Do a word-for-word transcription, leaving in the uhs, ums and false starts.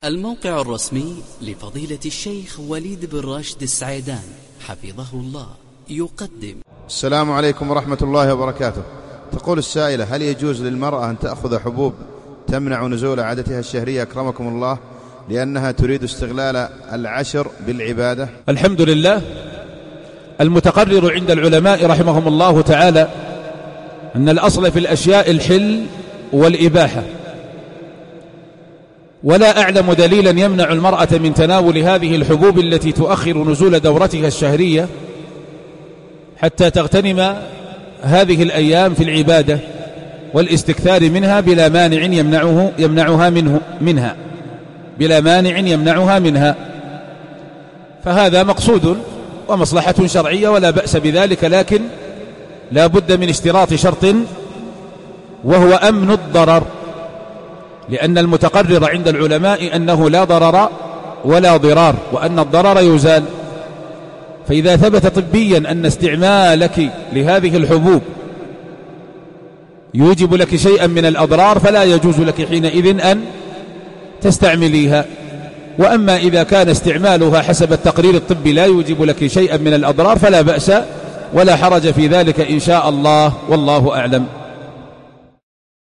الموقع الرسمي لفضيلة الشيخ وليد بن راشد السعيدان حفظه الله يقدم. السلام عليكم ورحمة الله وبركاته. تقول السائلة: هل يجوز للمرأة أن تأخذ حبوب تمنع نزول عادتها الشهرية أكرمكم الله لأنها تريد استغلال العشر بالعبادة؟ الحمد لله. المتقرر عند العلماء رحمهم الله تعالى أن الأصل في الأشياء الحل والإباحة، ولا أعلم دليلا يمنع المرأة من تناول هذه الحبوب التي تؤخر نزول دورتها الشهرية حتى تغتنم هذه الأيام في العبادة والاستكثار منها بلا مانع يمنعه يمنعها منه منها بلا مانع يمنعها منها فهذا مقصود ومصلحة شرعية ولا بأس بذلك، لكن لا بد من اشتراط شرط وهو أمن الضرر، لأن المتقرر عند العلماء أنه لا ضرر ولا ضرار، وأن الضرر يزال. فإذا ثبت طبيا أن استعمالك لهذه الحبوب يوجب لك شيئا من الأضرار فلا يجوز لك حينئذ أن تستعمليها. وأما إذا كان استعمالها حسب التقرير الطبي لا يوجب لك شيئا من الأضرار فلا بأس ولا حرج في ذلك إن شاء الله، والله أعلم.